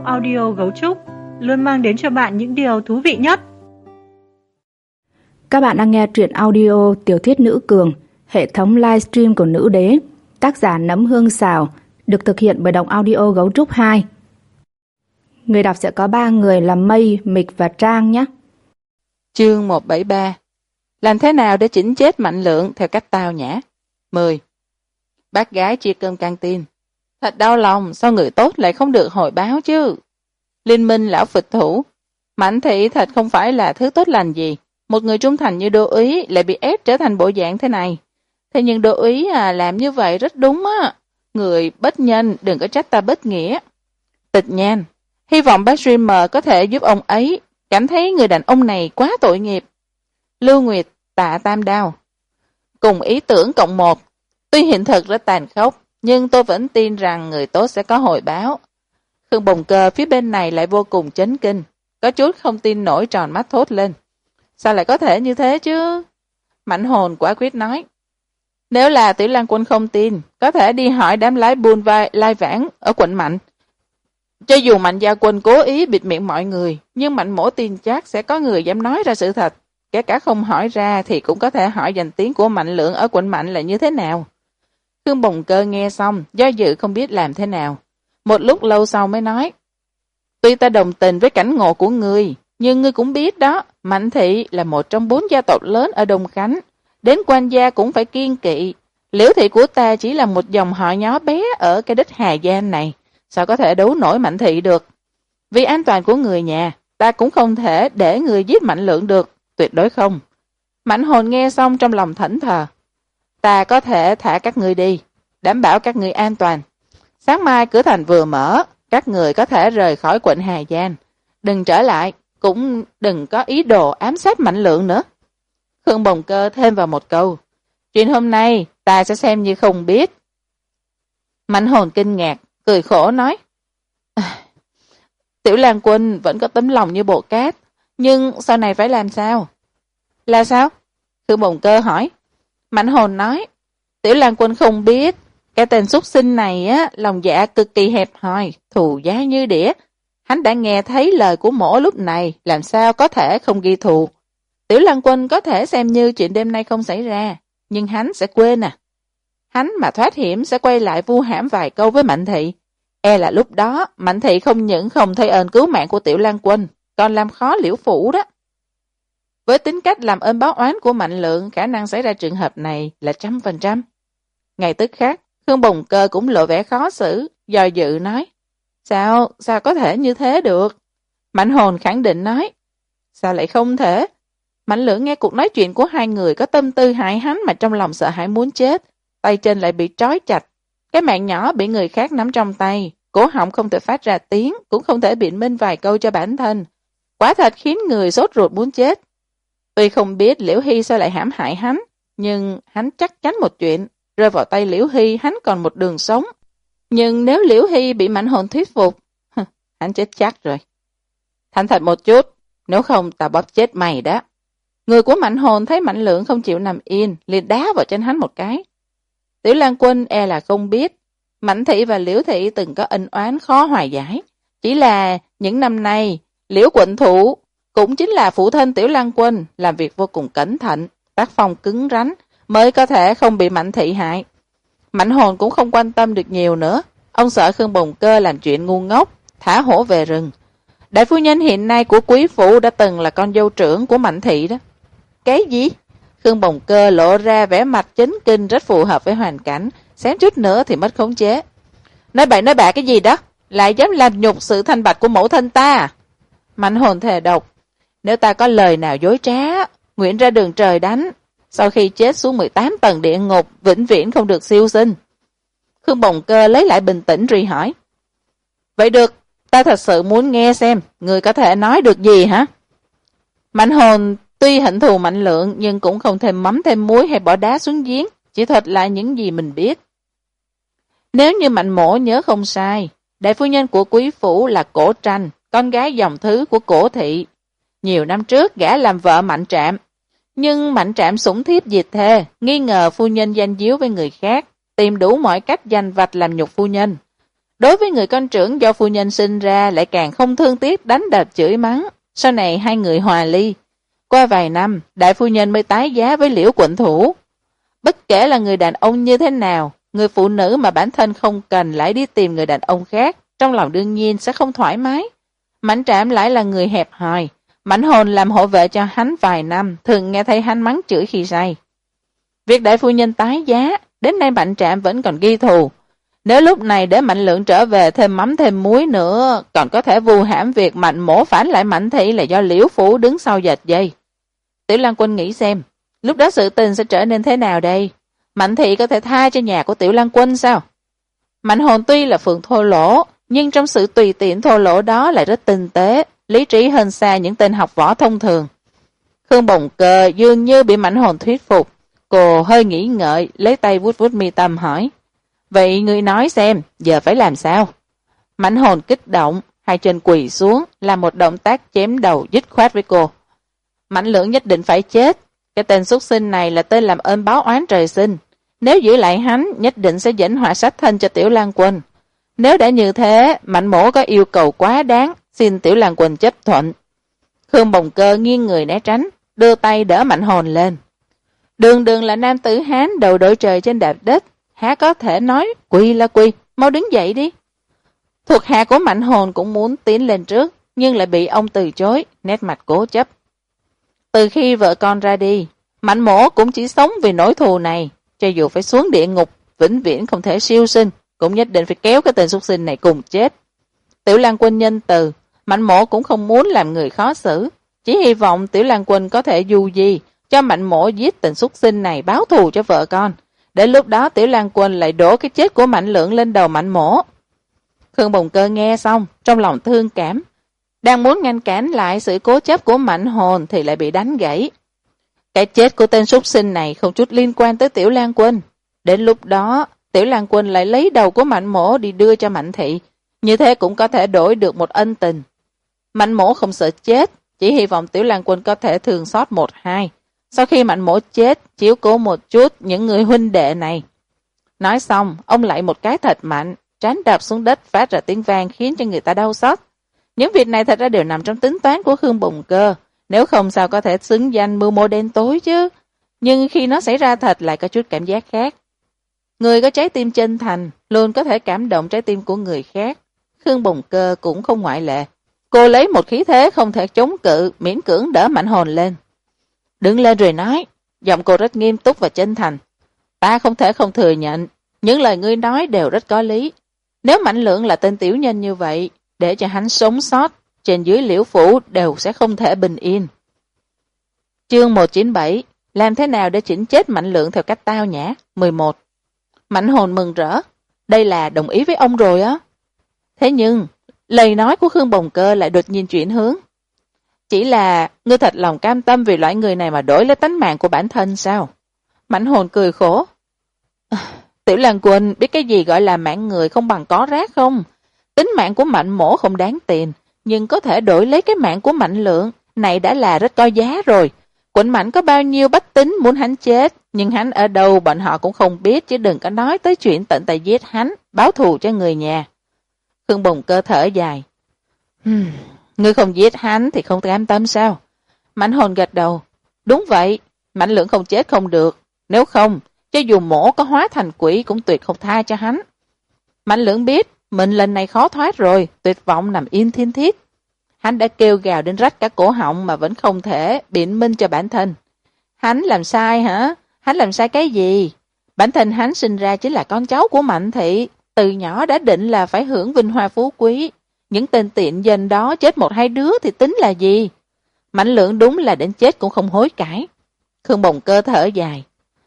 Động Audio Gấu Trúc luôn mang đến cho bạn những điều thú vị nhất. Các bạn đang nghe truyện audio Tiểu thuyết Nữ Cường, hệ thống livestream của Nữ Đế, tác giả Nấm Hương Xào, được thực hiện bởi Động Audio Gấu Trúc 2. Người đọc sẽ có 3 người là Mây, Mịch và Trang nhé. Chương 173. Làm thế nào để chỉnh chết Mạnh Lượng theo cách tao nhã? 10. Bác gái chia cơm căng tin. Thật đau lòng, sao người tốt lại không được hồi báo chứ? Liên minh lão phịch thủ. Mạnh thị thật không phải là thứ tốt lành gì. Một người trung thành như Đô úy lại bị ép trở thành bộ dạng thế này. Thế nhưng Đô úy làm như vậy rất đúng á. Người bất nhân đừng có trách ta bất nghĩa. Tịch Nhan. Hy vọng bác Dreamer có thể giúp ông ấy cảm thấy người đàn ông này quá tội nghiệp. Lưu Nguyệt, Tạ Tam Đao. Cùng ý tưởng cộng một. Tuy hiện thực rất tàn khốc, nhưng tôi vẫn tin rằng người tốt sẽ có hồi báo. Khương Bồng Cơ phía bên này lại vô cùng chấn kinh, có chút không tin nổi tròn mắt thốt lên. Sao lại có thể như thế chứ? Mạnh Hồn quả quyết nói. Nếu là Tiểu Lan Quân không tin, có thể đi hỏi đám lái buôn lai vãng ở quận Mạnh. Cho dù Mạnh Gia Quân cố ý bịt miệng mọi người, nhưng Mạnh Mỗ tin chắc sẽ có người dám nói ra sự thật. Kể cả không hỏi ra thì cũng có thể hỏi danh tiếng của Mạnh Lượng ở quận Mạnh là như thế nào. Khương Bồng Cơ nghe xong, do dự không biết làm thế nào. Một lúc lâu sau mới nói. Tuy ta đồng tình với cảnh ngộ của ngươi, nhưng ngươi cũng biết đó, Mạnh thị là một trong 4 gia tộc lớn ở Đông Khánh. Đến quan gia cũng phải kiêng kỵ. Liễu thị của ta chỉ là một dòng họ nhỏ bé ở cái đất Hà Giang này. Sao có thể đấu nổi Mạnh thị được? Vì an toàn của người nhà, ta cũng không thể để người giết Mạnh Lượng được. Tuyệt đối không. Mạnh Hồn nghe xong trong lòng thẫn thờ. Ta có thể thả các ngươi đi, đảm bảo các ngươi an toàn. Sáng mai cửa thành vừa mở, các người có thể rời khỏi quận Hà Giang. Đừng trở lại, cũng đừng có ý đồ ám sát Mạnh Lượng nữa. Khương Bồng Cơ thêm vào một câu. Chuyện hôm nay ta sẽ xem như không biết. Mạnh Hồn kinh ngạc, cười khổ nói. Tiểu Lan Quân vẫn có tấm lòng như bộ cát, nhưng sau này phải làm sao? Là sao? Khương Bồng Cơ hỏi. Mạnh Hồn nói. Tiểu Lan Quân không biết, cái tên súc sinh này á, lòng dạ cực kỳ hẹp hòi, thù giá như đĩa. Hắn đã nghe thấy lời của mỗ lúc này, làm sao có thể không ghi thù. Tiểu Lan Quân có thể xem như chuyện đêm nay không xảy ra, nhưng hắn sẽ quên à. Hắn mà thoát hiểm sẽ quay lại vu hãm vài câu với Mạnh thị. E là lúc đó, Mạnh thị không những không thấy ơn cứu mạng của Tiểu Lan Quân, còn làm khó Liễu Phủ đó. Với tính cách làm ơn báo oán của Mạnh Lượng, khả năng xảy ra trường hợp này là 100%. Ngày tức khác, Khương Bồng Cơ cũng lộ vẻ khó xử, do dự nói. Sao có thể như thế được? Mạnh Hồn khẳng định nói. Sao lại không thể? Mạnh Lượng nghe cuộc nói chuyện của hai người có tâm tư hại hắn mà trong lòng sợ hãi muốn chết. Tay chân lại bị trói chặt. Cái mạng nhỏ bị người khác nắm trong tay. Cổ họng không thể phát ra tiếng, cũng không thể biện minh vài câu cho bản thân. Quả thật khiến người sốt ruột muốn chết. Tuy không biết Liễu Hy sao lại hãm hại hắn, nhưng hắn chắc chắn một chuyện. Rơi vào tay Liễu Hy hắn còn một đường sống. Nhưng nếu Liễu Hy bị Mạnh Hồn thuyết phục, hắn chết chắc rồi. Thành thật một chút, nếu không ta bóp chết mày đó. Người của Mạnh Hồn thấy Mạnh Lượng không chịu nằm yên, liền đá vào chân hắn một cái. Tiểu Lan Quân e là không biết, Mạnh thị và Liễu thị từng có ân oán khó hòa giải. Chỉ là những năm nay, Liễu quận thủ cũng chính là phụ thân Tiểu Lan Quân, làm việc vô cùng cẩn thận, tác phong cứng rắn, mới có thể không bị Mạnh thị hại. Mạnh Hồn cũng không quan tâm được nhiều nữa. Ông sợ Khương Bồng Cơ làm chuyện ngu ngốc, thả hổ về rừng. Đại phu nhân hiện nay của quý phủ đã từng là con dâu trưởng của Mạnh thị đó. Cái gì? Khương Bồng Cơ lộ ra vẻ mặt chấn kinh rất phù hợp với hoàn cảnh, xém chút nữa thì mất khống chế. Nói bậy nói bạ cái gì đó? Lại dám làm nhục sự thanh bạch của mẫu thân ta? Mạnh Hồn thề độc. Nếu ta có lời nào dối trá, nguyện ra đường trời đánh. Sau khi chết xuống 18 tầng địa ngục, vĩnh viễn không được siêu sinh. Khương Bồng Cơ lấy lại bình tĩnh rồi hỏi. Vậy được, ta thật sự muốn nghe xem, người có thể nói được gì hả? Mạnh Hồn tuy hận thù Mạnh Lượng, nhưng cũng không thêm mắm thêm muối hay bỏ đá xuống giếng, chỉ thuật lại những gì mình biết. Nếu như Mạnh Mỗ nhớ không sai, đại phu nhân của quý phủ là Cổ Tranh, con gái dòng thứ của Cổ thị. Nhiều năm trước gả làm vợ Mạnh Trạm. Nhưng Mạnh Trạm sủng thiếp diệt thê, nghi ngờ phu nhân danh díu với người khác, tìm đủ mọi cách danh vạch làm nhục phu nhân. Đối với người con trưởng do phu nhân sinh ra lại càng không thương tiếc đánh đập chửi mắng. Sau này hai người hòa ly. Qua vài năm, đại phu nhân mới tái giá với Liễu quận thủ. Bất kể là người đàn ông như thế nào, người phụ nữ mà bản thân không cần lại đi tìm người đàn ông khác, trong lòng đương nhiên sẽ không thoải mái. Mãnh Trạm lại là người hẹp hòi. Mãnh Hồn làm hộ vệ cho hắn vài năm, thường nghe thấy hắn mắng chửi khi say. Việc đại phu nhân tái giá, đến nay Mãnh Trạm vẫn còn ghi thù. Nếu lúc này để Mạnh Lượng trở về thêm mắm thêm muối nữa, còn có thể vu hãm việc Mạnh Mỗ phản lại Mạnh Thị là do Liễu phủ đứng sau dệt dây. Tiểu Lan Quân nghĩ xem, lúc đó sự tình sẽ trở nên thế nào đây? Mạnh Thị có thể tha cho nhà của Tiểu Lan Quân sao? Mạnh Hồn tuy là phường thô lỗ, nhưng trong sự tùy tiện thô lỗ đó lại rất tinh tế, lý trí hơn xa những tên học võ thông thường. Khương Bồng Cơ dường như bị Mạnh Hồn thuyết phục, cô hơi nghĩ ngợi, lấy tay vuốt vuốt mi tâm hỏi. Vậy ngươi nói xem, giờ phải làm sao? Mạnh Hồn kích động, hai chân quỳ xuống, làm một động tác chém đầu dứt khoát với cô. Mạnh Lượng nhất định phải chết. Cái tên xuất sinh này là tên làm ơn báo oán trời sinh. Nếu giữ lại hắn, nhất định sẽ dẫn họa sát thân cho Tiểu Lan Quân. Nếu đã như thế, Mạnh Mỗ có yêu cầu quá đáng, xin Tiểu Lan Quân chấp thuận. Khương Bồng Cơ nghiêng người né tránh, đưa tay đỡ Mạnh Hồn lên. Đường đường là nam tử Hán đầu đội trời trên đạp đất, há có thể nói quỳ là quỳ, mau đứng dậy đi. Thuộc hạ của Mạnh Hồn cũng muốn tiến lên trước, nhưng lại bị ông từ chối, nét mặt cố chấp. Từ khi vợ con ra đi, Mạnh Mỗ cũng chỉ sống vì nỗi thù này, cho dù phải xuống địa ngục, vĩnh viễn không thể siêu sinh, cũng nhất định phải kéo cái tên xuất sinh này cùng chết. Tiểu Lan Quân nhân từ, Mạnh Mỗ cũng không muốn làm người khó xử, chỉ hy vọng Tiểu Lan Quân có thể du di, cho Mạnh Mỗ giết tên xuất sinh này báo thù cho vợ con. Đến lúc đó Tiểu Lan Quân lại đổ cái chết của Mạnh Lượng lên đầu Mạnh Mỗ. Khương Bồng Cơ nghe xong, trong lòng thương cảm, đang muốn ngăn cản lại sự cố chấp của Mạnh Hồn thì lại bị đánh gãy. Cái chết của tên súc sinh này không chút liên quan tới Tiểu Lan Quân. Đến lúc đó, Tiểu Lan Quân lại lấy đầu của Mạnh Mỗ đi đưa cho Mạnh Thị, như thế cũng có thể đổi được một ân tình. Mạnh Mỗ không sợ chết, chỉ hy vọng Tiểu Lan Quân có thể thương xót 1-2. Sau khi Mạnh Mỗ chết, chiếu cố một chút những người huynh đệ này. Nói xong, ông lại một cái thật mạnh, trán đạp xuống đất phát ra tiếng vang khiến cho người ta đau xót. Những việc này thật ra đều nằm trong tính toán của Khương Bồng Cơ, nếu không sao có thể xứng danh mưu mô đen tối chứ. Nhưng khi nó xảy ra thật lại có chút cảm giác khác. Người có trái tim chân thành luôn có thể cảm động trái tim của người khác. Khương Bồng Cơ cũng không ngoại lệ. Cô lấy một khí thế không thể chống cự, miễn cưỡng đỡ Mạnh Hồn lên. Đứng lên rồi nói, giọng cô rất nghiêm túc và chân thành. Ta không thể không thừa nhận, những lời ngươi nói đều rất có lý. Nếu Mạnh Lượng là tên tiểu nhân như vậy, để cho hắn sống sót, trên dưới Liễu phủ đều sẽ không thể bình yên. Chương 197, làm thế nào để chỉnh chết Mạnh Lượng theo cách tao nhã? 11. Mạnh Hồn mừng rỡ, đây là đồng ý với ông rồi á. Thế nhưng, lời nói của Khương Bồng Cơ lại đột nhiên chuyển hướng. Chỉ là, ngươi thật lòng cam tâm vì loại người này mà đổi lấy tánh mạng của bản thân sao? Mạnh Hồn cười khổ. Tiểu Lan Quân biết cái gì gọi là mạng người không bằng có rác không? Tính mạng của Mạnh Mỗ không đáng tiền, nhưng có thể đổi lấy cái mạng của Mạnh Lượng, này đã là rất có giá rồi. Quận Mạnh có bao nhiêu bách tính muốn hắn chết, nhưng hắn ở đâu bọn họ cũng không biết, chứ đừng có nói tới chuyện tận tay giết hắn, báo thù cho người nhà. Khương Bồng Cơ thở dài. Ngươi không giết hắn thì không cam tâm sao? Mạnh Hồn gật đầu. Đúng vậy, Mạnh Lượng không chết không được, nếu không, cho dù Mỗ có hóa thành quỷ cũng tuyệt không tha cho hắn. Mạnh Lượng biết, mình lần này khó thoát rồi, tuyệt vọng nằm yên thiên thiết. Hắn đã kêu gào đến rách cả cổ họng mà vẫn không thể biện minh cho bản thân. Hắn làm sai hả? Hắn làm sai cái gì? Bản thân hắn sinh ra chính là con cháu của Mạnh Thị, từ nhỏ đã định là phải hưởng vinh hoa phú quý. Những tên tiện dân đó chết 1-2 đứa thì tính là gì? Mạnh Lượng đúng là đến chết cũng không hối cải. Khương Bồng Cơ thở dài.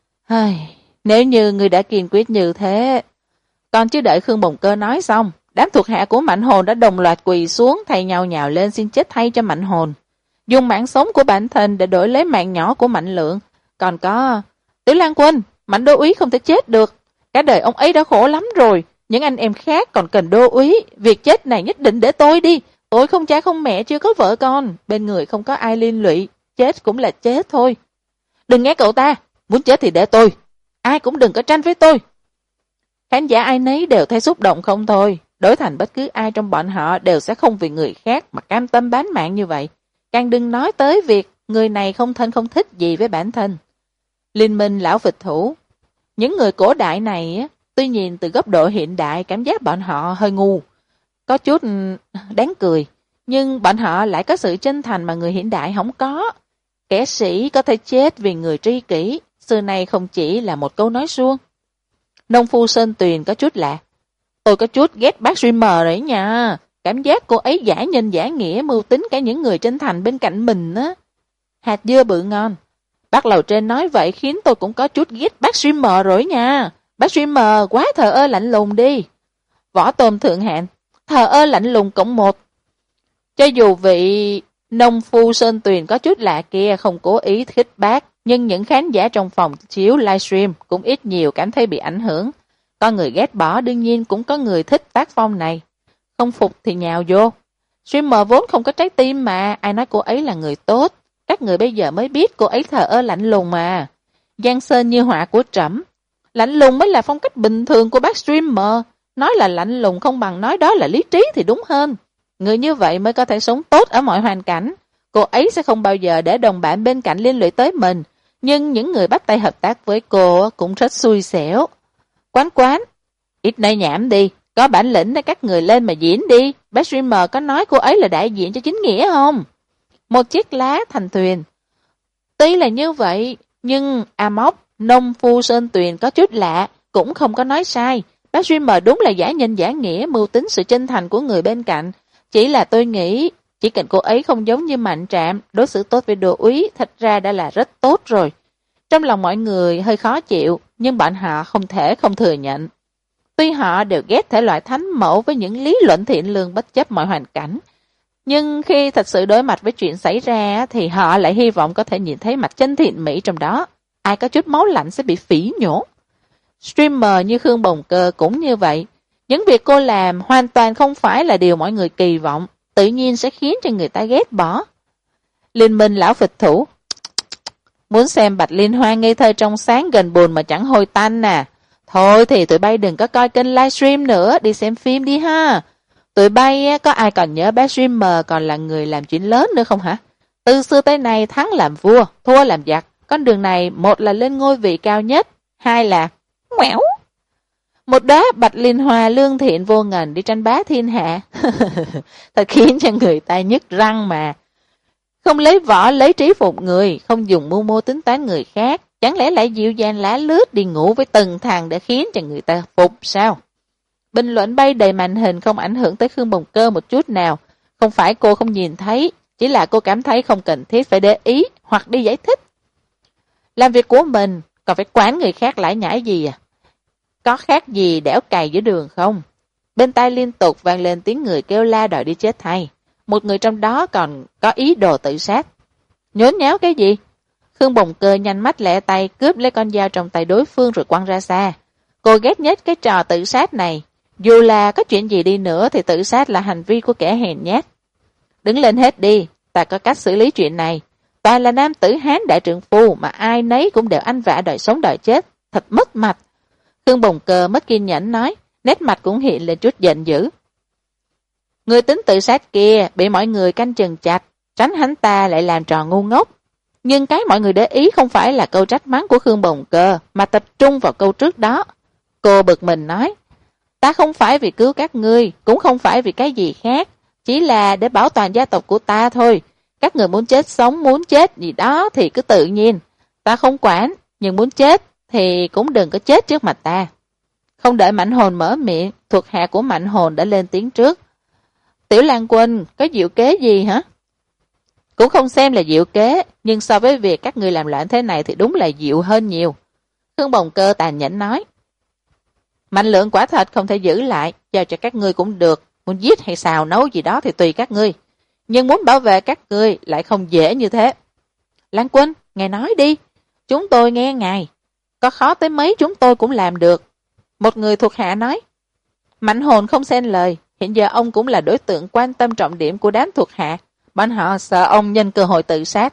Nếu như người đã kiên quyết như thế... Còn chưa đợi Khương Bồng Cơ nói xong, đám thuộc hạ của Mạnh Hồn đã đồng loạt quỳ xuống thay nhau nhào lên xin chết thay cho Mạnh Hồn. Dùng mạng sống của bản thân để đổi lấy mạng nhỏ của Mạnh Lượng. Còn có... Tiểu Lan Quân, Mạnh đô úy không thể chết được. Cả đời ông ấy đã khổ lắm rồi. Những anh em khác còn cần đô úy. Việc chết này nhất định để tôi đi. Tôi không cha không mẹ, chưa có vợ con. Bên người không có ai liên lụy. Chết cũng là chết thôi. Đừng nghe cậu ta. Muốn chết thì để tôi. Ai cũng đừng có tranh với tôi. Khán giả ai nấy đều thấy xúc động không thôi. đổi thành bất cứ ai trong bọn họ đều sẽ không vì người khác mà cam tâm bán mạng như vậy. Càng đừng nói tới việc người này không thân không thích gì với bản thân. Liên minh lão phịch thủ. Những người cổ đại này, tuy nhìn từ góc độ hiện đại cảm giác bọn họ hơi ngu, có chút đáng cười, nhưng bọn họ lại có sự chân thành mà người hiện đại không có. Kẻ sĩ có thể chết vì người tri kỷ, xưa nay không chỉ là một câu nói suông. Nông phu Sơn Tuyền có chút lạ. Tôi có chút ghét bác streamer đấy nha. Cảm giác cô ấy giả nhân giả nghĩa mưu tính cả những người chân thành bên cạnh mình á. Hạt dưa bự ngon. Bác lầu trên nói vậy khiến tôi cũng có chút ghét bác streamer rồi nha. Bác streamer quá thờ ơ lạnh lùng đi. Võ Tôm Thượng Hạng. Thờ ơ lạnh lùng cộng 1. Cho dù vị nông phu Sơn Tuyền có chút lạ kia không cố ý khích bác, nhưng những khán giả trong phòng chiếu livestream cũng ít nhiều cảm thấy bị ảnh hưởng. Có người ghét bỏ, đương nhiên cũng có người thích tác phong này. Không phục thì nhào vô. Streamer vốn không có trái tim mà, ai nói cô ấy là người tốt. Các người bây giờ mới biết cô ấy thờ ơ lạnh lùng mà. Giang sơn như họa của trẫm. Lạnh lùng mới là phong cách bình thường của bác streamer. Nói là lạnh lùng không bằng nói đó là lý trí thì đúng hơn. Người như vậy mới có thể sống tốt ở mọi hoàn cảnh. Cô ấy sẽ không bao giờ để đồng bạn bên cạnh liên lụy tới mình. Nhưng những người bắt tay hợp tác với cô cũng rất xui xẻo. Quán, ít nói nhảm đi. Có bản lĩnh để các người lên mà diễn đi. Bác streamer có nói cô ấy là đại diện cho chính nghĩa không? Một chiếc lá thành thuyền. Tuy là như vậy, nhưng Amok, nông phu Sơn Tuyền có chút lạ, cũng không có nói sai. Bác streamer đúng là giả nhân giả nghĩa, mưu tính sự chân thành của người bên cạnh. Chỉ là tôi nghĩ, chỉ cần cô ấy không giống như Mạnh Trạm, đối xử tốt với Đô úy, thật ra đã là rất tốt rồi. Trong lòng mọi người hơi khó chịu, nhưng bọn họ không thể không thừa nhận. Tuy họ đều ghét thể loại thánh mẫu với những lý luận thiện lương bất chấp mọi hoàn cảnh, nhưng khi thật sự đối mặt với chuyện xảy ra thì họ lại hy vọng có thể nhìn thấy mặt chân thiện mỹ trong đó. Ai có chút máu lạnh sẽ bị phỉ nhổ. Streamer như Khương Bồng Cơ cũng như vậy. Những việc cô làm hoàn toàn không phải là điều mọi người kỳ vọng, tự nhiên sẽ khiến cho người ta ghét bỏ. Liên minh lão phịch thủ. Muốn xem Bạch Liên Hoa ngây thơ trong sáng gần buồn mà chẳng hôi tanh nè. Thôi thì tụi bay đừng có coi kênh livestream nữa, đi xem phim đi ha. Tụi bay có ai còn nhớ bác streamer còn là người làm chuyện lớn nữa không hả? Từ xưa tới nay thắng làm vua, thua làm giặc. Con đường này một là lên ngôi vị cao nhất, hai là ngoẻo. Một đóa Bạch Liên Hoa lương thiện vô ngần đi tranh bá thiên hạ. Thật khiến cho người ta nhức răng mà. Không lấy võ lấy trí phục người, không dùng mưu mô tính toán người khác. Chẳng lẽ lại dịu dàng lá lướt đi ngủ với từng thằng để khiến cho người ta phục sao? Bình luận bay đầy màn hình không ảnh hưởng tới Khương Bồng Cơ một chút nào. Không phải cô không nhìn thấy, chỉ là cô cảm thấy không cần thiết phải để ý hoặc đi giải thích. Làm việc của mình, còn phải quản người khác lải nhải gì à? Có khác gì đẽo cày giữa đường không? Bên tai liên tục vang lên tiếng người kêu la đòi đi chết thay. Một người trong đó còn có ý đồ tự sát. Nhốn nháo cái gì? Khương Bồng Cơ nhanh mắt lẹ tay cướp lấy con dao trong tay đối phương rồi quăng ra xa. Cô ghét nhất cái trò tự sát này. Dù là có chuyện gì đi nữa thì tự sát là hành vi của kẻ hèn nhát. Đứng lên hết đi, ta có cách xử lý chuyện này. Toàn là nam tử Hán đại trượng phu mà ai nấy cũng đều ăn vạ đòi sống đòi chết. Thật mất mặt. Khương Bồng Cơ mất kiên nhẫn nói, nét mặt cũng hiện lên chút giận dữ. Người tính tự sát kia bị mọi người canh chừng chặt, tránh hắn ta lại làm trò ngu ngốc. Nhưng cái mọi người để ý không phải là câu trách mắng của Khương Bồng Cơ, mà tập trung vào câu trước đó. Cô bực mình nói, ta không phải vì cứu các ngươi, cũng không phải vì cái gì khác, chỉ là để bảo toàn gia tộc của ta thôi. Các người muốn chết sống, muốn chết gì đó thì cứ tự nhiên. Ta không quản, nhưng muốn chết thì cũng đừng có chết trước mặt ta. Không đợi Mạnh Hồn mở miệng, thuộc hạ của Mạnh Hồn đã lên tiếng trước. Tiểu Lan Quân, có diệu kế gì hả? Cũng không xem là diệu kế, nhưng so với việc các người làm loạn thế này thì đúng là diệu hơn nhiều. Khương Bồng Cơ tàn nhẫn nói. Mạnh lượng quả thật không thể giữ lại, giao cho các ngươi cũng được, muốn giết hay xào nấu gì đó thì tùy các ngươi. Nhưng muốn bảo vệ các ngươi lại không dễ như thế. Lan Quân, ngài nói đi, chúng tôi nghe ngài. Có khó tới mấy chúng tôi cũng làm được. Một người thuộc hạ nói. Mạnh Hồn không xen lời, hiện giờ ông cũng là đối tượng quan tâm trọng điểm của đám thuộc hạ. Bọn họ sợ ông nhân cơ hội tự sát.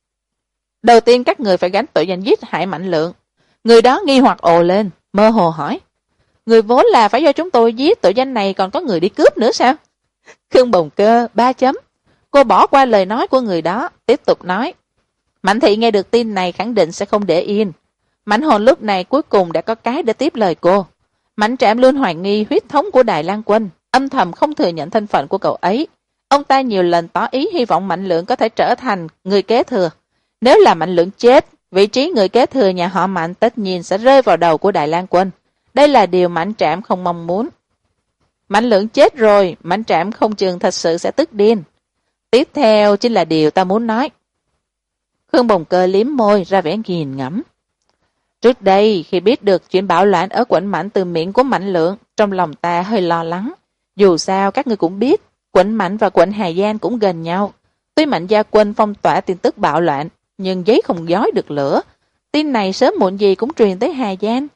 Đầu tiên các người phải gánh tội danh giết hại Mạnh Lượng. Người đó nghi hoặc ồ lên, mơ hồ hỏi. Người vốn là phải do chúng tôi giết, tội danh này còn có người đi cướp nữa sao? Khương Bồng Cơ 3 chấm. Cô bỏ qua lời nói của người đó, tiếp tục nói. Mạnh Thị nghe được tin này khẳng định sẽ không để yên. Mạnh Hồn lúc này cuối cùng đã có cái để tiếp lời cô. Mạnh Trạm luôn hoài nghi huyết thống của Đài Lan Quân, âm thầm không thừa nhận thân phận của cậu ấy. Ông ta nhiều lần tỏ ý hy vọng Mạnh Lượng có thể trở thành người kế thừa. Nếu là Mạnh Lượng chết, vị trí người kế thừa nhà họ Mạnh tất nhiên sẽ rơi vào đầu của Đài Lan Quân. Đây là điều Mạnh Trạm không mong muốn. Mạnh Lượng chết rồi, Mạnh Trạm không chừng thật sự sẽ tức điên. Tiếp theo chính là điều ta muốn nói. Khương Bồng Cơ liếm môi ra vẻ nghiền ngẫm. Trước đây, khi biết được chuyện bạo loạn ở quận Mạnh từ miệng của Mạnh Lượng, trong lòng ta hơi lo lắng. Dù sao các ngươi cũng biết, quận Mạnh và quận Hà Giang cũng gần nhau. Tuy Mạnh Gia Quân phong tỏa tin tức bạo loạn, nhưng giấy không giói được lửa. Tin này sớm muộn gì cũng truyền tới Hà Giang.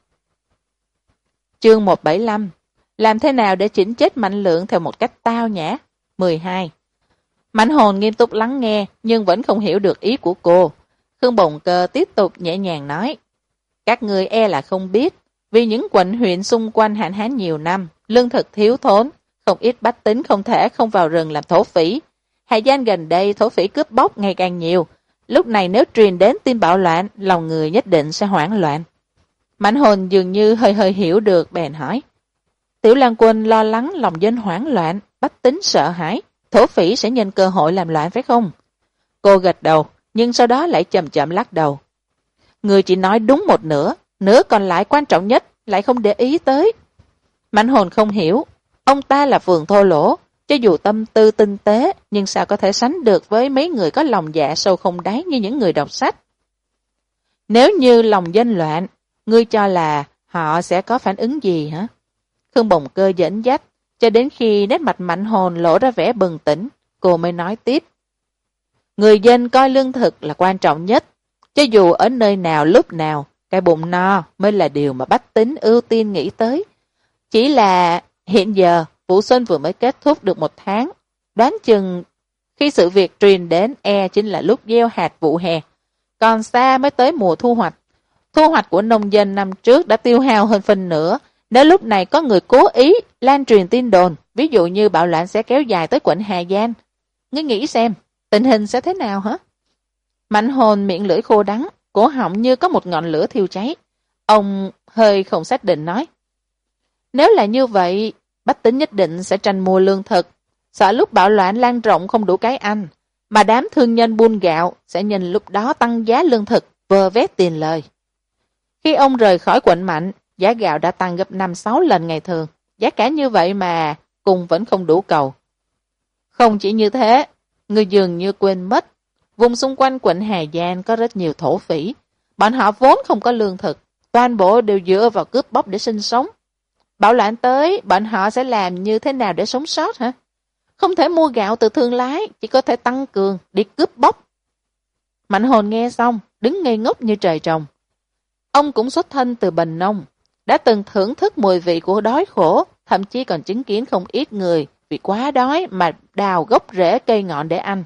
Chương 175. Làm thế nào để chỉnh chết Mạnh Lượng theo một cách tao nhã? 12. Mạnh Hồn nghiêm túc lắng nghe, nhưng vẫn không hiểu được ý của cô. Khương Bồng Cơ tiếp tục nhẹ nhàng nói. Các người e là không biết, vì những quận huyện xung quanh hạn hán nhiều năm, lương thực thiếu thốn, không ít bách tính không thể không vào rừng làm thổ phỉ. Hà Giang gần đây thổ phỉ cướp bóc ngày càng nhiều. Lúc này nếu truyền đến tin bạo loạn, lòng người nhất định sẽ hoảng loạn. Mạnh Hồn dường như hơi hiểu được, bèn hỏi. Tiểu Lan Quân lo lắng lòng dân hoảng loạn, bách tính sợ hãi, thổ phỉ sẽ nhân cơ hội làm loạn phải không? Cô gật đầu, nhưng sau đó lại chậm chậm lắc đầu. Người chỉ nói đúng một nửa, nửa còn lại quan trọng nhất, lại không để ý tới. Mạnh Hồn không hiểu, ông ta là Phường thô lỗ, cho dù tâm tư tinh tế, nhưng sao có thể sánh được với mấy người có lòng dạ sâu không đáy như những người đọc sách. Nếu như lòng dân loạn, ngươi cho là họ sẽ có phản ứng gì hả? Khương Bồng Cơ dẫn dắt, cho đến khi nét mặt Mạnh Hồn lộ ra vẻ bừng tỉnh, cô mới nói tiếp. Người dân coi lương thực là quan trọng nhất, cho dù ở nơi nào lúc nào, cái bụng no mới là điều mà bách tính ưu tiên nghĩ tới. Chỉ là hiện giờ, vụ xuân vừa mới kết thúc được 1 tháng, đoán chừng khi sự việc truyền đến chính là lúc gieo hạt vụ hè, còn xa mới tới mùa thu hoạch. Thu hoạch của nông dân năm trước đã tiêu hao hơn phần nửa, nếu lúc này có người cố ý lan truyền tin đồn, ví dụ như bạo loạn sẽ kéo dài tới quận Hà Giang. Ngươi nghĩ xem, tình hình sẽ thế nào hả? Mạnh Hồn miệng lưỡi khô đắng, cổ họng như có một ngọn lửa thiêu cháy. Ông hơi không xác định nói. Nếu là như vậy, bách tính nhất định sẽ tranh mua lương thực, sợ lúc bạo loạn lan rộng không đủ cái ăn, mà đám thương nhân buôn gạo sẽ nhân lúc đó tăng giá lương thực, vơ vét tiền lời. Khi ông rời khỏi quận Mạnh, giá gạo đã tăng gấp 5-6 lần ngày thường, giá cả như vậy mà cung vẫn không đủ cầu. Không chỉ như thế, người dường như quên mất, vùng xung quanh quận Hà Giang có rất nhiều thổ phỉ, bọn họ vốn không có lương thực, toàn bộ đều dựa vào cướp bóc để sinh sống. Bạo loạn tới, bọn họ sẽ làm như thế nào để sống sót hả? Không thể mua gạo từ thương lái, chỉ có thể tăng cường đi cướp bóc. Mạnh Hồn nghe xong, đứng ngây ngốc như trời trồng. Ông cũng xuất thân từ bần nông, đã từng thưởng thức mùi vị của đói khổ, thậm chí còn chứng kiến không ít người vì quá đói mà đào gốc rễ cây ngọn để ăn.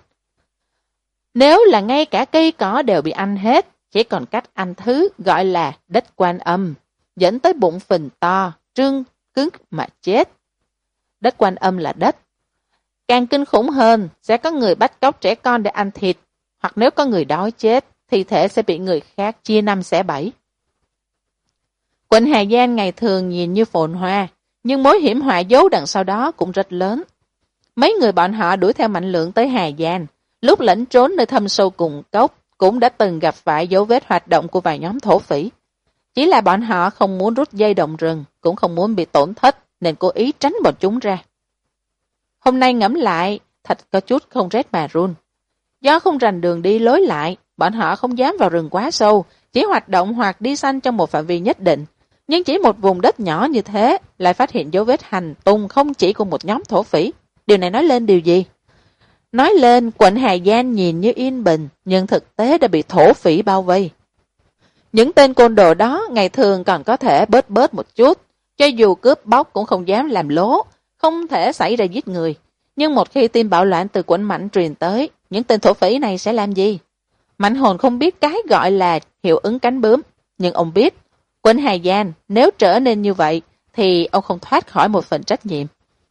Nếu là ngay cả cây cỏ đều bị ăn hết, chỉ còn cách ăn thứ gọi là đất Quan Âm, dẫn tới bụng phình to, trương cứng mà chết. Đất Quan Âm là đất. Càng kinh khủng hơn, sẽ có người bắt cóc trẻ con để ăn thịt, hoặc nếu có người đói chết, thi thể sẽ bị người khác chia 5 xẻ 7. Quận Hà Giang ngày thường nhìn như phồn hoa, nhưng mối hiểm họa giấu đằng sau đó cũng rất lớn. Mấy người bọn họ đuổi theo Mạnh Lượng tới Hà Giang, lúc lẫn trốn nơi thâm sâu cùng cốc, cũng đã từng gặp phải dấu vết hoạt động của vài nhóm thổ phỉ. Chỉ là bọn họ không muốn rút dây động rừng, cũng không muốn bị tổn thất, nên cố ý tránh bọn chúng ra. Hôm nay ngẫm lại, thật có chút không rét mà run. Do không rành đường đi lối lại, bọn họ không dám vào rừng quá sâu, chỉ hoạt động hoặc đi săn trong một phạm vi nhất định. Nhưng chỉ một vùng đất nhỏ như thế, lại phát hiện dấu vết hành tung không chỉ của một nhóm thổ phỉ. Điều này nói lên điều gì? Nói lên quận Hà Giang nhìn như yên bình, nhưng thực tế đã bị thổ phỉ bao vây. Những tên côn đồ đó ngày thường còn có thể bớt một chút, cho dù cướp bóc cũng không dám làm lố, không thể xảy ra giết người. Nhưng một khi tin bạo loạn từ quận Mạnh truyền tới, những tên thổ phỉ này sẽ làm gì? Mạnh Hồn không biết cái gọi là hiệu ứng cánh bướm, nhưng ông biết, quận Hà Giang nếu trở nên như vậy, thì ông không thoát khỏi một phần trách nhiệm.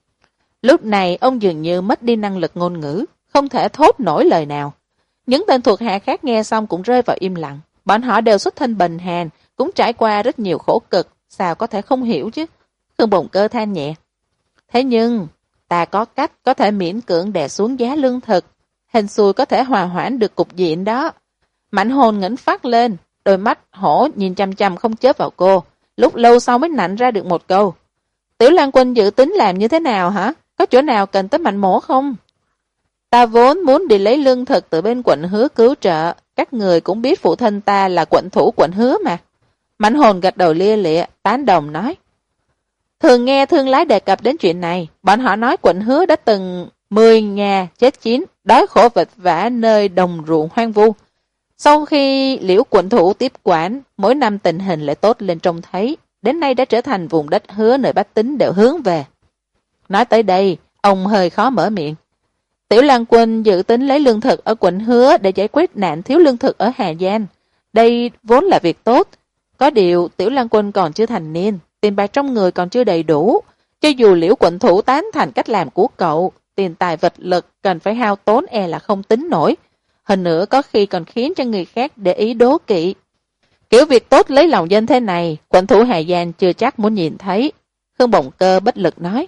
Lúc này ông dường như mất đi năng lực ngôn ngữ, không thể thốt nổi lời nào. Những tên thuộc hạ khác nghe xong cũng rơi vào im lặng. Bọn họ đều xuất thân bần hàn, cũng trải qua rất nhiều khổ cực, sao có thể không hiểu chứ. Khương Bồng Cơ than nhẹ. Thế nhưng, ta có cách có thể miễn cưỡng đè xuống giá lương thực. Hên xui có thể hòa hoãn được cục diện đó. Mạnh Hồn ngẩng phát lên, đôi mắt hổ nhìn chăm chăm không chớp vào cô. Lúc lâu sau mới nặn ra được một câu. Tiểu Lan Quân dự tính làm như thế nào hả? Có chỗ nào cần tới Mạnh Mỗ không? Ta vốn muốn đi lấy lương thực từ bên quận Hứa cứu trợ. Các người cũng biết phụ thân ta là quận thủ quận Hứa mà. Mạnh Hồn gật đầu lia lịa, tán đồng nói. Thường nghe thương lái đề cập đến chuyện này. Bọn họ nói quận Hứa đã từng 10 nhà chết chín, đói khổ vật vã nơi đồng ruộng hoang vu. Sau khi Liễu quận thủ tiếp quản, mỗi năm tình hình lại tốt lên trông thấy. Đến nay đã trở thành vùng đất Hứa nơi bách tính đều hướng về. Nói tới đây, ông hơi khó mở miệng. Tiểu Lan Quân dự tính lấy lương thực ở quận Hứa để giải quyết nạn thiếu lương thực ở Hà Giang. Đây vốn là việc tốt. Có điều Tiểu Lan Quân còn chưa thành niên, tiền bạc trong người còn chưa đầy đủ. Cho dù Liễu quận thủ tán thành cách làm của cậu, tiền tài vật lực cần phải hao tốn là không tính nổi. Hơn nữa có khi còn khiến cho người khác để ý đố kỵ. Kiểu việc tốt lấy lòng dân thế này, quận thủ Hà Giang chưa chắc muốn nhìn thấy. Khương Bồng Cơ bất lực nói.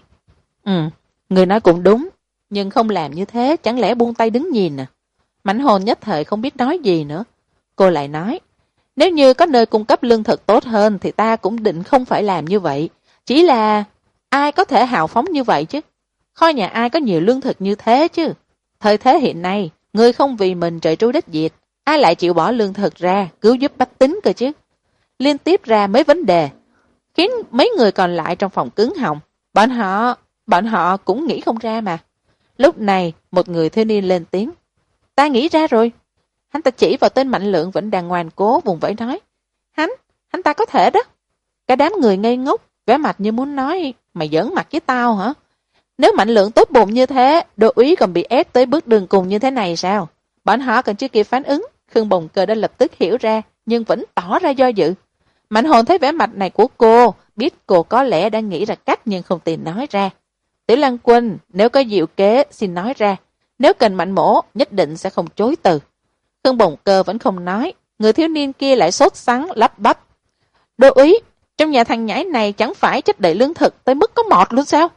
Người nói cũng đúng, nhưng không làm như thế chẳng lẽ buông tay đứng nhìn à? Mạnh Hồn nhất thời không biết nói gì nữa. Cô lại nói, nếu như có nơi cung cấp lương thực tốt hơn thì ta cũng định không phải làm như vậy. Chỉ là ai có thể hào phóng như vậy chứ? Kho nhà ai có nhiều lương thực như thế chứ? Thời thế hiện nay, người không vì mình trời tru đất diệt, ai lại chịu bỏ lương thực ra cứu giúp bách tính cơ chứ? Liên tiếp ra mấy vấn đề, khiến mấy người còn lại trong phòng cứng họng. Bọn họ cũng nghĩ không ra mà. Lúc này, một người thiếu niên lên tiếng. Ta nghĩ ra rồi. Hắn ta chỉ vào tên Mạnh Lượng vẫn đang ngoan cố vùng vẫy nói. Hắn ta có thể đó. Cả đám người ngây ngốc, vẻ mặt như muốn nói, mày giỡn mặt với tao hả? Nếu Mạnh Lượng tốt bụng như thế, đô úy còn bị ép tới bước đường cùng như thế này sao? Bọn họ còn chưa kịp phản ứng, Khương Bồng Cơ đã lập tức hiểu ra, nhưng vẫn tỏ ra do dự. Mạnh Hồn thấy vẻ mặt này của cô, biết cô có lẽ đã nghĩ ra cách nhưng không tìm nói ra. Tiểu Lan Quân, nếu có diệu kế, xin nói ra. Nếu cần Mạnh Mỗ, nhất định sẽ không chối từ. Khương Bồng Cơ vẫn không nói, người thiếu niên kia lại sốt sắng lắp bắp. Đô úy, trong nhà thằng nhãi này chẳng phải chất đầy lương thực tới mức có mọt luôn sao?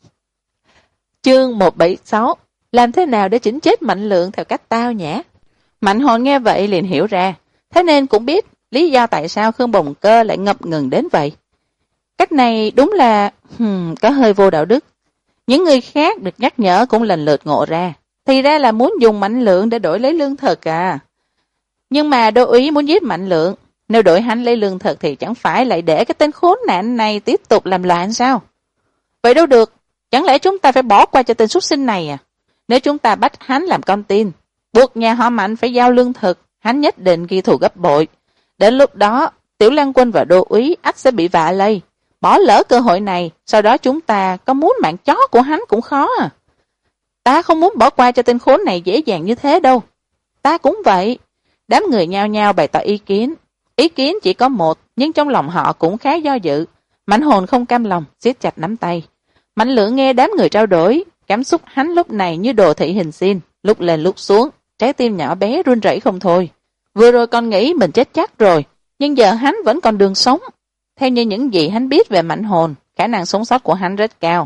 Chương 176, làm thế nào để chỉnh chết Mạnh Lượng theo cách tao nhã? Mạnh Hồn nghe vậy liền hiểu ra, thế nên cũng biết lý do tại sao Khương Bồng Cơ lại ngập ngừng đến vậy. Cách này đúng là có hơi vô đạo đức. Những người khác được nhắc nhở cũng lần lượt ngộ ra, thì ra là muốn dùng Mạnh Lượng để đổi lấy lương thực à. Nhưng mà đô úy muốn giết Mạnh Lượng, nếu đổi hắn lấy lương thực thì chẳng phải lại để cái tên khốn nạn này tiếp tục làm loạn sao? Vậy đâu được, chẳng lẽ chúng ta phải bỏ qua cho tên xuất sinh này à? Nếu chúng ta bắt hắn làm con tin, buộc nhà họ Mạnh phải giao lương thực, hắn nhất định ghi thù gấp bội. Đến lúc đó, Tiểu Lan Quân và đô úy ắt sẽ bị vạ lây. Bỏ lỡ cơ hội này, sau đó chúng ta có muốn mạng chó của hắn cũng khó à. Ta không muốn bỏ qua cho tên khốn này dễ dàng như thế đâu. Ta cũng vậy. Đám người nhao nhao bày tỏ ý kiến. Ý kiến chỉ có một, nhưng trong lòng họ cũng khá do dự. Mạnh Hồn không cam lòng, siết chặt nắm tay. Mạnh Lượng nghe đám người trao đổi, cảm xúc hắn lúc này như đồ thị hình xin, lúc lên lúc xuống, trái tim nhỏ bé run rẩy không thôi. Vừa rồi còn nghĩ mình chết chắc rồi, nhưng giờ hắn vẫn còn đường sống. Theo như những gì hắn biết về Mạnh Hồn, khả năng sống sót của hắn rất cao.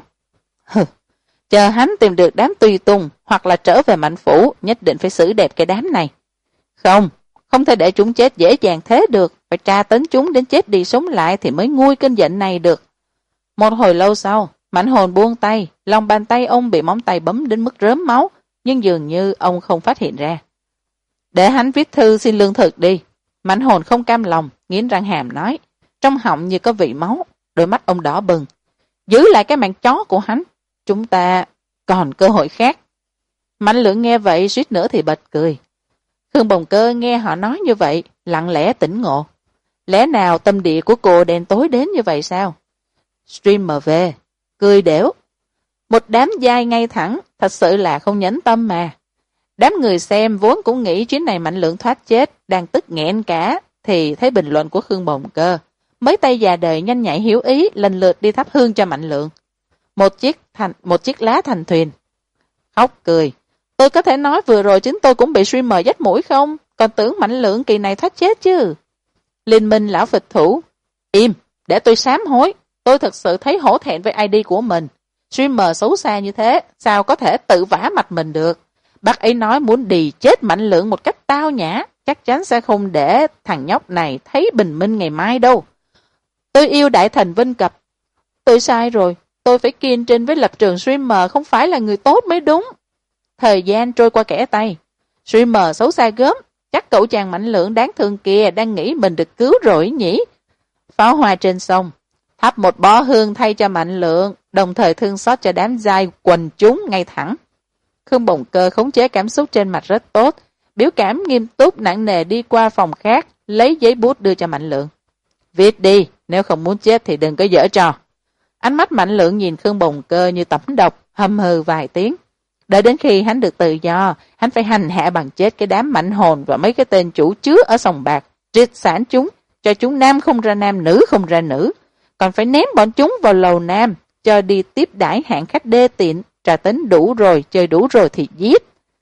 Chờ hắn tìm được đám tùy tùng hoặc là trở về Mạnh Phủ, nhất định phải xử đẹp cái đám này. Không thể để chúng chết dễ dàng thế được, phải tra tấn chúng đến chết đi sống lại thì mới nguôi cơn giận này được. Một hồi lâu sau, Mạnh Hồn buông tay, lòng bàn tay ông bị móng tay bấm đến mức rớm máu, nhưng dường như ông không phát hiện ra. Để hắn viết thư xin lương thực đi. Mạnh Hồn không cam lòng, nghiến răng hàm nói, trong họng như có vị máu, đôi mắt ông đỏ bừng. Giữ lại cái mạng chó của hắn, chúng ta còn cơ hội khác. Mạnh Lượng nghe vậy suýt nữa thì bật cười. Khương Bồng Cơ nghe họ nói như vậy, lặng lẽ tỉnh ngộ. Lẽ nào tâm địa của cô đen tối đến như vậy sao? Streamer về, cười đểu. Một đám dai ngay thẳng, thật sự là không nhẫn tâm mà. Đám người xem vốn cũng nghĩ chuyến này Mạnh Lượng thoát chết, đang tức nghẹn cả, thì thấy bình luận của Khương Bồng Cơ. mấy tay già đời nhanh nhạy hiểu ý lần lượt đi thắp hương cho Mạnh Lượng. Một chiếc lá thành thuyền. Khóc cười. Tôi có thể nói vừa rồi chính tôi cũng bị streamer dắt mũi không? Còn tưởng Mạnh Lượng kỳ này thoát chết chứ. Liên minh lão phịch thủ. Im, để tôi sám hối. Tôi thật sự thấy hổ thẹn với ID của mình. Streamer xấu xa như thế, sao có thể tự vả mặt mình được? Bác ấy nói muốn đì chết Mạnh Lượng một cách tao nhã, chắc chắn sẽ không để thằng nhóc này thấy bình minh ngày mai đâu. Tôi yêu đại thần Vinh Cập. Tôi sai rồi, tôi phải kiên trinh với lập trường streamer không phải là người tốt mới đúng. Thời gian trôi qua kẻ tay. Streamer xấu xa gớm, chắc cậu chàng Mạnh Lượng đáng thương kia đang nghĩ mình được cứu rồi nhỉ. Pháo hoa trên sông, thắp một bó hương thay cho Mạnh Lượng, đồng thời thương xót cho đám giai quần chúng ngay thẳng. Khương Bồng Cơ khống chế cảm xúc trên mặt rất tốt, biểu cảm nghiêm túc nặng nề đi qua phòng khác, lấy giấy bút đưa cho Mạnh Lượng. Viết đi, nếu không muốn chết thì đừng có giở trò. Ánh mắt Mạnh Lượng nhìn Khương Bồng Cơ như tẩm độc, hầm hừ vài tiếng. Đợi đến khi hắn được tự do, hắn phải hành hạ bằng chết cái đám mạnh hồn và mấy cái tên chủ chứa ở sòng bạc, triệt sản chúng, cho chúng nam không ra nam, nữ không ra nữ. Còn phải ném bọn chúng vào lầu nam, cho đi tiếp đãi hạng khách đê tiện, trà tính đủ rồi, chơi đủ rồi thì giết.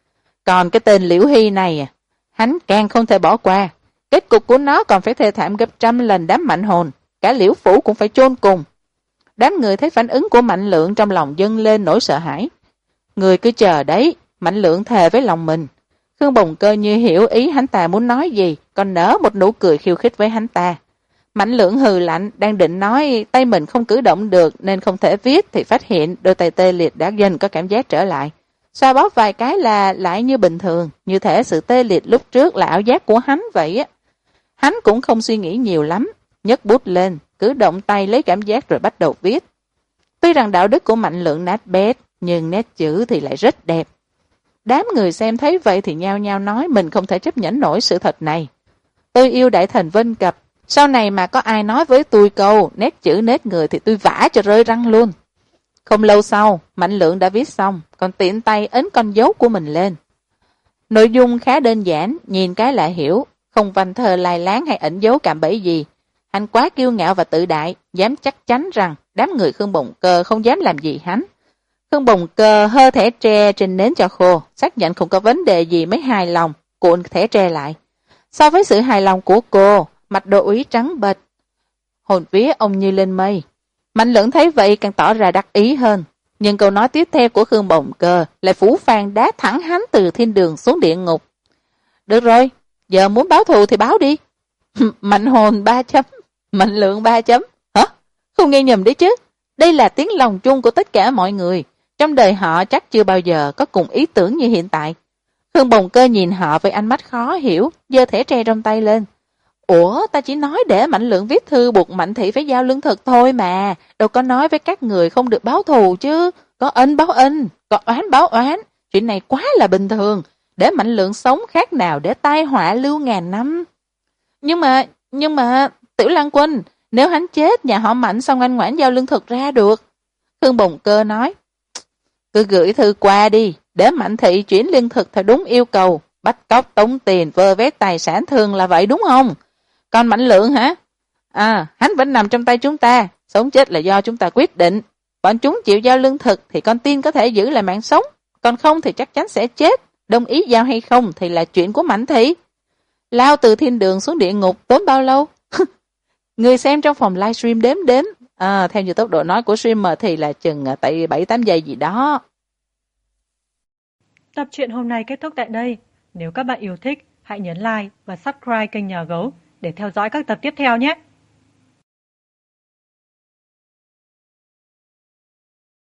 Còn cái tên Liễu Hy này, hắn càng không thể bỏ qua. Kết cục của nó còn phải thê thảm gấp trăm lần đám mạnh hồn, cả Liễu Phủ cũng phải chôn cùng. Đám người thấy phản ứng của Mạnh Lượng trong lòng dâng lên nỗi sợ hãi. Người cứ chờ đấy, Mạnh Lượng thề với lòng mình. Khương Bồng Cơ như hiểu ý hắn ta muốn nói gì, còn nở một nụ cười khiêu khích với hắn ta. Mạnh Lượng hừ lạnh, đang định nói tay mình không cử động được nên không thể viết thì phát hiện đôi tay tê liệt đã dần có cảm giác trở lại. Xoa bóp vài cái là lại như bình thường, như thể sự tê liệt lúc trước là ảo giác của hắn vậy á. Hắn cũng không suy nghĩ nhiều lắm, nhấc bút lên, cử động tay lấy cảm giác rồi bắt đầu viết. Tuy rằng đạo đức của Mạnh Lượng nát bét, nhưng nét chữ thì lại rất đẹp. Đám người xem thấy vậy thì nhao nhao nói mình không thể chấp nhận nổi sự thật này. Tôi yêu đại thần Vinh Cập, sau này mà có ai nói với tôi câu nét chữ nét người thì tôi vả cho rơi răng luôn. Không lâu sau, Mạnh Lượng đã viết xong, còn tiện tay ấn con dấu của mình lên. Nội dung khá đơn giản, nhìn cái là hiểu, không vành thờ lai láng hay ẩn dấu cạm bẫy gì. Anh quá kiêu ngạo và tự đại, dám chắc chắn rằng đám người Khương Bồng Cơ không dám làm gì hắn. Khương Bồng Cơ hơ thẻ tre trên nến cho khô, xác nhận không có vấn đề gì mới hài lòng, cuộn thẻ tre lại. So với sự hài lòng của cô, mặt đô úy trắng bệch, hồn vía ông như lên mây. Mạnh Lượng thấy vậy càng tỏ ra đắc ý hơn, nhưng câu nói tiếp theo của Khương Bồng Cơ lại phủ phàng đá thẳng hắn từ thiên đường xuống địa ngục. Được rồi, giờ muốn báo thù thì báo đi. Mạnh hồn 3 chấm, Mạnh Lượng 3 chấm. Hả? Không nghe nhầm đấy chứ. Đây là tiếng lòng chung của tất cả mọi người. Trong đời họ chắc chưa bao giờ có cùng ý tưởng như hiện tại. Khương Bồng Cơ nhìn họ với ánh mắt khó hiểu, giơ thẻ tre trong tay lên. Ủa, ta chỉ nói để Mạnh Lượng viết thư buộc Mạnh Thị phải giao lương thực thôi mà. Đâu có nói với các người không được báo thù chứ. Có ân báo ân, có oán báo oán. Chuyện này quá là bình thường. Để Mạnh Lượng sống khác nào để tai họa lưu ngàn năm. Nhưng mà, Tiểu Lan Quân, nếu hắn chết nhà họ Mạnh xong anh ngoãn giao lương thực ra được. Khương Bồng Cơ nói, cứ gửi thư qua đi, để Mạnh Thị chuyển lương thực theo đúng yêu cầu, bắt cóc tống tiền, vơ vét tài sản thường là vậy đúng không? Còn Mạnh Lượng hả? Hắn vẫn nằm trong tay chúng ta, sống chết là do chúng ta quyết định. Bọn chúng chịu giao lương thực thì con tin có thể giữ lại mạng sống, còn không thì chắc chắn sẽ chết. Đồng ý giao hay không thì là chuyện của Mạnh Thị. Lao từ thiên đường xuống địa ngục tốn bao lâu? Người xem trong phòng livestream đếm. Theo như tốc độ nói của streamer thì là chừng 7-8 giây gì đó. Tập truyện hôm nay kết thúc tại đây. Nếu các bạn yêu thích, hãy nhấn like và subscribe kênh Nhà Gấu để theo dõi các tập tiếp theo nhé.